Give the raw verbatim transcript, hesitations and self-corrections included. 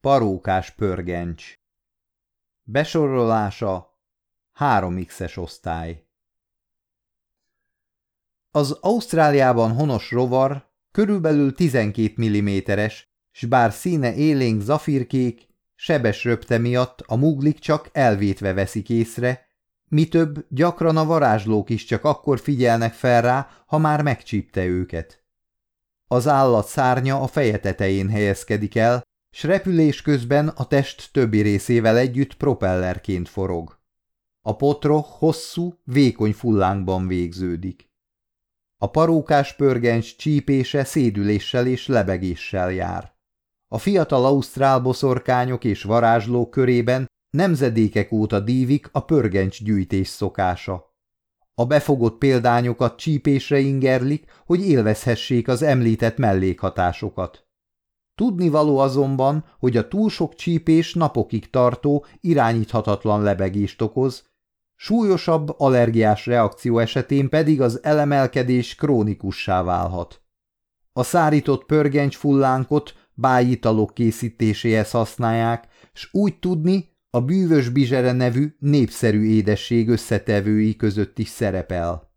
Parókás pörgencs. Besorolása három xes osztály. Az Ausztráliában honos rovar körülbelül tizenkét milliméteres, s bár színe élénk zafírkék, sebes röpte miatt a muglik csak elvétve veszik észre, mi több, gyakran a varázslók is csak akkor figyelnek fel rá, ha már megcsípte őket. Az állat szárnya a feje tetején helyezkedik el, s repülés közben a test többi részével együtt propellerként forog. A potroh hosszú, vékony fullánkban végződik. A parókás pörgencs csípése szédüléssel és lebegéssel jár. A fiatal ausztrál boszorkányok és varázslók körében nemzedékek óta dívik a pörgencs gyűjtés szokása. A befogott példányokat csípésre ingerlik, hogy élvezhessék az említett mellékhatásokat. Tudnivaló azonban, hogy a túl sok csípés napokig tartó, irányíthatatlan lebegést okoz, súlyosabb allergiás reakció esetén pedig az elemelkedés krónikussá válhat. A szárított pörgencsfullánkot bájitalok készítéséhez használják, s úgy tudni, a bűvös bizsere nevű népszerű édesség összetevői között is szerepel.